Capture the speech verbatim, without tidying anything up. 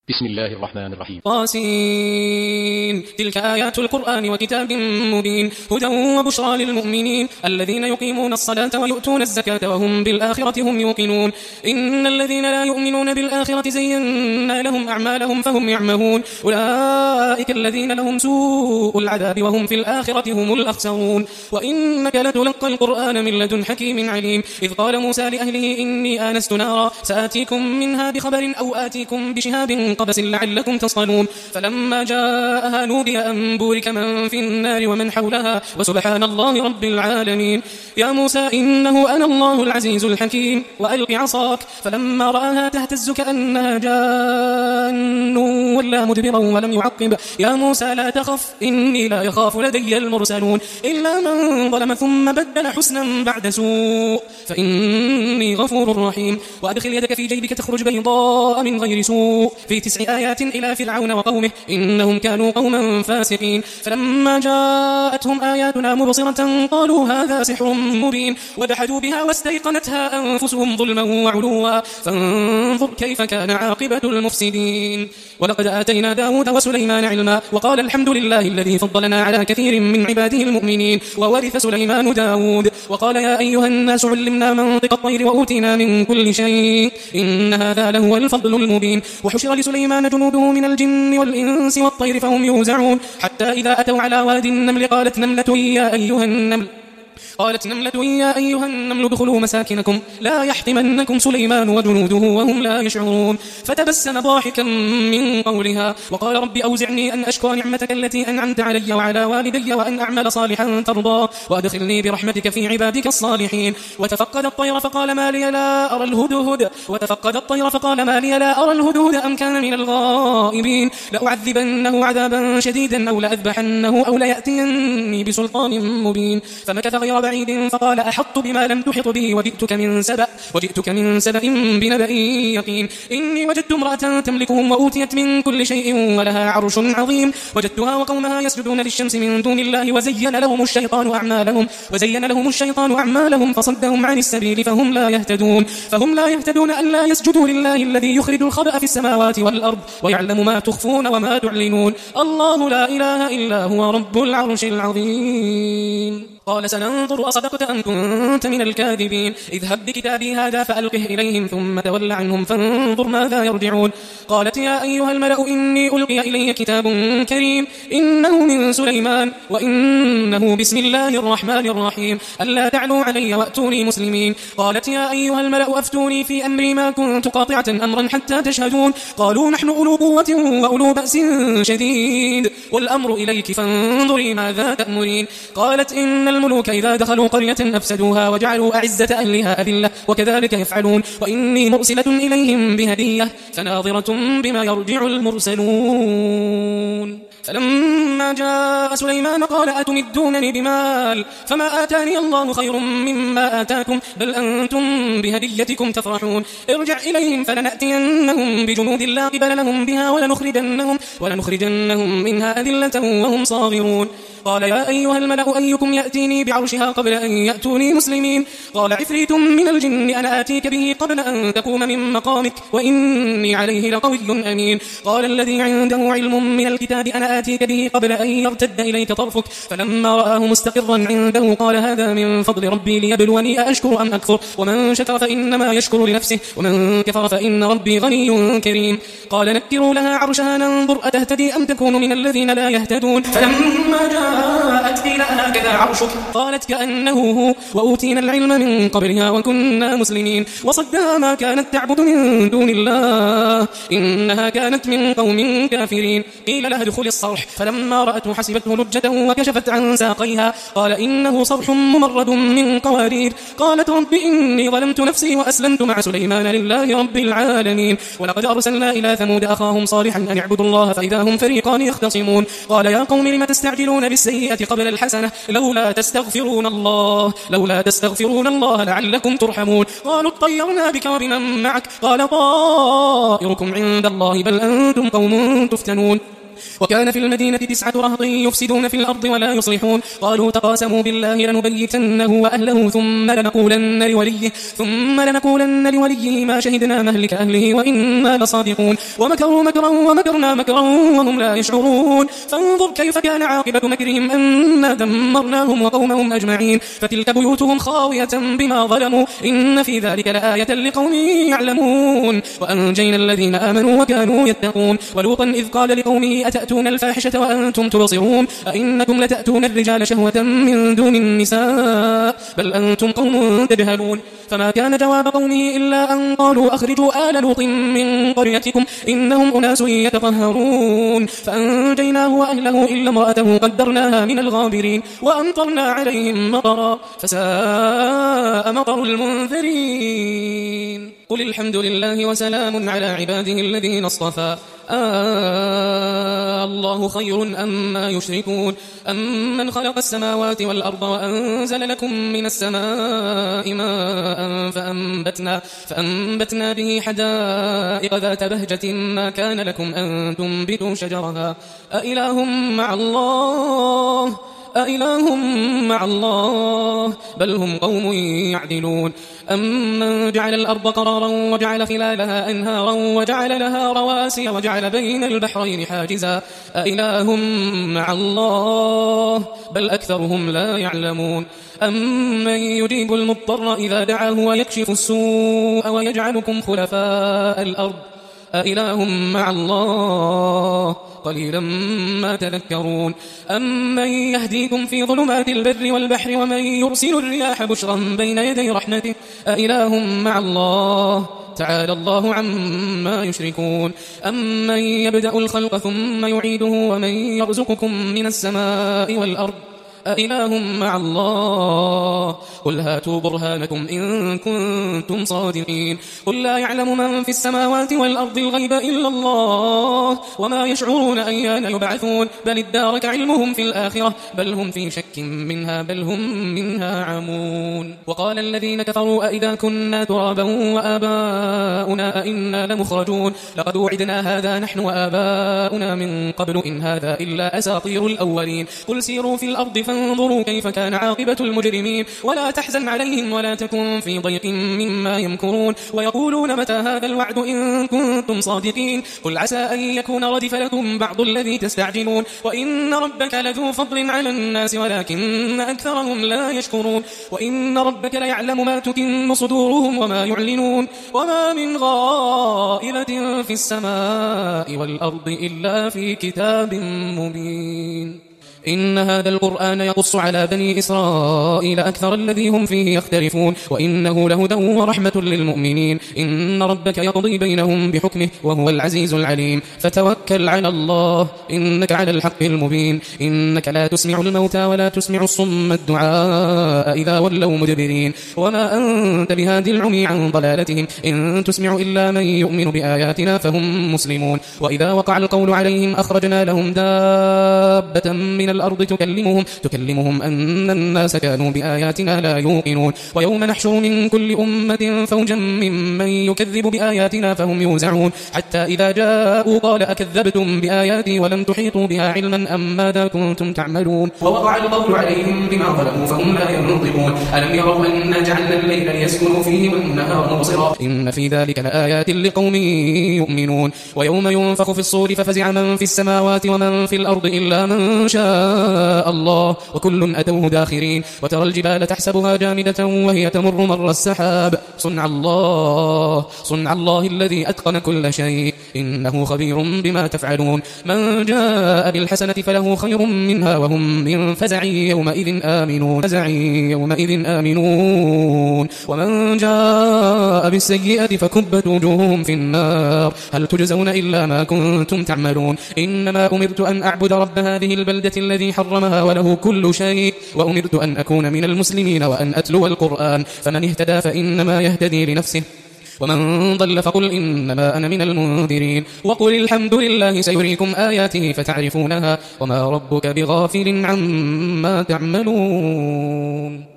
بسم الله الرحمن الرحيم. طاسين. تلك آيات القرآن وكتاب مبين هدى وبشرى للمؤمنين الذين يقيمون الصلاة ويؤتون الزكاة وهم بالآخرة هم يوقنون. إن الذين لا يؤمنون بالآخرة زينا لهم أعمالهم فهم يعمهون أولئك الذين لهم سوء العذاب وهم في الآخرة هم الأخسرون. وإنك لتلقى القرآن من لدن حكيم عليم. إذ قال موسى لأهله إني آنست نارا سآتيكم منها بخبر أو آتيكم بشهاب قبس لعلكم تصطلون. فلما جاءها نودي أن بورك من في النار ومن حولها وسبحان الله رب العالمين. يا موسى إنه أنا الله العزيز الحكيم وألق عصاك فلما رآها تهتز كأنها جان ولا مدبرا ولم يعقب. يا موسى لا تخف إني لا يخاف لدي المرسلون إلا من ظلم ثم بدل حسنا بعد سوء فإني غفور رحيم. وأدخل يدك في جيبك تخرج بيضاء من غير سوء في تسع آيات إلى فرعون وقومه إنهم كانوا قوما فاسقين. فلما جاءتهم آياتنا مبصرة قالوا هذا سحر مبين وجحدوا بها واستيقنتها أنفسهم ظلما وعلوا فانظر كيف كان عاقبة المفسدين. ولقد آتينا داود وسليمان علما وقال الحمد لله الذي فضلنا على كثير من عباده المؤمنين. وورث سليمان داود وقال يا أيها الناس علمنا منطق الطير وأوتينا من كل شيء إن هذا لهو الفضل المبين. وحشر لسليمان جنوده من الجن والإنس والطير فهم يوزعون حتى إذا أتوا على واد النمل قالت نملة يا أيها النمل قالت نملة يا أيها النمل ادخلوا مساكنكم لا يحطمنكم سليمان وجنوده وهم لا يشعرون. فتبسم ضاحكا من قولها وقال رب أوزعني أن أشكر نعمتك التي أنعمت علي وعلى والدي وأن أعمل صالحا ترضى وأدخلني برحمتك في عبادك الصالحين. وتفقد الطير فقال ما لي لا أرى الهدهد وتفقد الطير فقال ما لي لا أرى الهدهد أم كان من الغائبين لأعذبنه عذابا شديدا أو لأذبحنه أو ليأتيني بسلطان مبين. فمكث غير بعيد فقال أحط بما لم تحط به وجئتك من سبأ وجئتك من سبأ بنبأ يقين. إني وجدت امرأة تملكهم وأوتيت من كل شيء ولها عرش عظيم وجدتها وقومها يسجدون للشمس من دون الله وزين لهم الشيطان أعمالهم وزين لهم الشيطان أعمالهم فصدهم عن السبيل فهم لا يهتدون فهم لا يهتدون ألا يسجدوا لله الذي يخرج الخبأ في السماوات والأرض ويعلم ما تخفون وما تعلنون الله لا إله إلا هو رب العرش العظيم. قال سننظر أصدقت أم كنت من الكاذبين اذهب بكتابي هذا فألقه إليهم ثم تول عنهم فانظر ماذا يرجعون. قالت يا أيها الملأ إني ألقي إلي كتاب كريم إنه من سليمان وإنه بسم الله الرحمن الرحيم ألا تعلوا علي وأتوني مسلمين. قالت يا أيها الملأ أفتوني في أمري ما كنت قاطعة أمرا حتى تشهدون قالوا نحن أولو قوة وأولو بأس شديد والأمر إليك فانظري ماذا تأمرين. قالت إن الملوك إذا دخلوا قرية أفسدوها وجعلوا أعزة أهلها أذلة وكذلك يفعلون وإني مرسلة إليهم بهدية فناظرة بما يرجع المرسلون. فلما جاء سليمان قال أتمدونني بمال فما آتاني الله خير مما آتاكم بل أنتم بهديتكم تفرحون. ارجع إليهم فلنأتينهم بجنود لا قبل لهم بها ولنخرجنهم, ولنخرجنهم منها أذلة وهم صاغرون. قال يا أيها الملأ أيكم يأتيني بعرشها قبل أن يأتوني مسلمين. قال عفريت من الجن أنا آتيك به قبل أن تقوم من مقامك وإني عليه لقوي أمين. قال الذي عنده علم من الكتاب أنا آتيك به قبل أن يرتد إليك طرفك فلما رآه مستقرا عنده قال هذا من فضل ربي ليبلوني أشكر أم أكفر ومن شكر فإنما يشكر لنفسه ومن كفر فإن ربي غني كريم. قال نكروا لها عرشها ننظر أتهتدي أم تكون من الذين لا يهتدون. فلما جاءت قيل هكذا عرشك قالت كأنه هو وأوتينا العلم من قبلها وكنا مسلمين. وصدها ما كانت تعبد من دون الله إنها كانت من قوم كافرين. قيل لها ادخل الصرح فلما رأته حسبته لجة وكشفت عن ساقيها قال إنه صرح ممرد من قوارير. قالت رب إني ظلمت نفسي وأسلمت مع سليمان لله رب العالمين. ولقد أرسلنا إلى ثمود أخاهم صالحا أن اعبدوا الله فإذا هم فريقان يختصمون. قال يا قوم لم تستعجلون بالسيئة قبل الحسنة لولا تستغفرون الله لولا تستغفرون الله لعلكم ترحمون. قالوا اطيرنا بك وبمن معك قال طائركم عند الله بل أنتم قوم تفتنون. وكان في المدينة تسعة رهط يفسدون في الأرض ولا يصلحون قالوا تقاسموا بالله لنبيتنه وأهله ثم لنقولن لوليه ثم لنقولن لوليه ما شهدنا مهلك أهله وإنا لصادقون ومكروا مكرا ومكرنا مكرا وهم لا يشعرون فانظر كيف كان عاقبة مكرهم أنا دمرناهم وقومهم أجمعين فتلك بيوتهم خاوية بما ظلموا إن في ذلك لآية لقوم يعلمون وأنجينا الذين آمنوا وكانوا يتقون ولوطا إذ قال لقومه أتأتون الفاحشة وأنتم تبصرون أئنكم لتأتون الرجال شهوة من دون النساء بل أنتم قوم تجهلون فما كان جواب قومه إلا أن قالوا أخرجوا آل لوط من قريتكم إنهم أناس يتطهرون فأنجيناه وأهله إلا امرأته قدرناها من الغابرين وأمطرنا عليهم مطرا فساء مطر المنذرين قل الحمد لله وسلام على عباده الذين اصطفى آه الله خير أما يشركون أمن خلق السماوات والأرض وأنزل لكم من السماء ماء فأنبتنا, فأنبتنا به حدائق ذات بهجة ما كان لكم أن تنبتوا شجرها أإله مع الله أإله مع الله بل هم قوم يعدلون أمن جعل الأرض قرارا وجعل خلالها أنهارا وجعل لها رواسي وجعل بين البحرين حاجزا أإله مع الله بل أكثرهم لا يعلمون أمن يجيب المضطر إذا دعاه ويكشف السوء ويجعلكم خلفاء الأرض أإله مع الله قليلا ما تذكرون أمن يهديكم في ظلمات البر والبحر ومن يرسل الرياح بشرا بين يدي رحمته أإله مع الله تعالى الله عما يشركون أمن يبدأ الخلق ثم يعيده ومن يرزقكم من السماء والأرض أإله مع الله قل هاتوا برهانكم إن كنتم صادقين قل لا يعلم من في السماوات والأرض الغيب إلا الله وما يشعرون أيان يبعثون بل ادارك علمهم في الآخرة بل هم في شك منها بل هم منها عمون وقال الذين كفروا أئذا كنا ترابا وآباؤنا أئنا لمخرجون لقد وعدنا هذا نحن وآباؤنا من قبل إن هذا إلا أساطير الأولين قل سيروا في الأرض فانظروا كيف كان عاقبة المجرمين ولا تحزن عليهم ولا تكن في ضيق مما يمكرون ويقولون متى هذا الوعد إن كنتم صادقين قل عسى أن يكون ردف لكم بعض الذي تستعجلون وإن ربك لذو فضل على الناس ولكن أكثرهم لا يشكرون وإن ربك ليعلم ما تكن صدورهم وما يعلنون وما من غائبة في السماء والأرض إلا في كتاب مبين إن هذا القرآن يقص على بني إسرائيل أكثر الذي هم فيه يختلفون وإنه لهدى ورحمة للمؤمنين إن ربك يقضي بينهم بحكمه وهو العزيز العليم فتوكل على الله إنك على الحق المبين إنك لا تسمع الموتى ولا تسمع الصم الدعاء إذا ولوا مدبرين وما أنت بهادي العمي عن ضلالتهم إن تسمع إلا من يؤمن بآياتنا فهم مسلمون وإذا وقع القول عليهم أخرجنا لهم دابة من الأرض تكلمهم, تكلمهم أن الناس كانوا بآياتنا لا يوقنون ويوم نحشر من كل أمة فوجا ممن يكذب بآياتنا فهم يوزعون حتى إذا جاءوا قال أكذبتم بآياتي ولم تحيطوا بها علما أم ماذا كنتم تعملون ووقع القول عليهم بما ظلموا فهم لا ينطقون ألم يروا أنا جعلنا الليل ليسكنوا فيه والنهار مبصرا إن في ذلك لآيات لقوم يؤمنون ويوم ينفخ في الصور ففزع من في السماوات ومن في الأرض إلا من شاء الله وكل أتوه داخرين وترى الجبال تحسبها جامدة وهي تمر مر السحاب صنع الله صنع الله الذي أتقن كل شيء إنه خبير بما تفعلون من جاء بالحسنة فله خير منها وهم من فزع يومئذ آمنون فزع يومئذ آمنون ومن جاء بالسيئة فكبت وجوههم في النار هل تجزون إلا ما كنتم تعملون إنما أمرت أن أعبد رب هذه البلدة الذي حرمها وله كل شيء وأمرت أن أكون من المسلمين وأن أتلو القرآن فمن اهتدى فإنما يهتدي لنفسه ومن ضل فقل إنما أنا من المنذرين وقل الحمد لله سيريكم آياته فتعرفونها وما ربك بغافل عما تعملون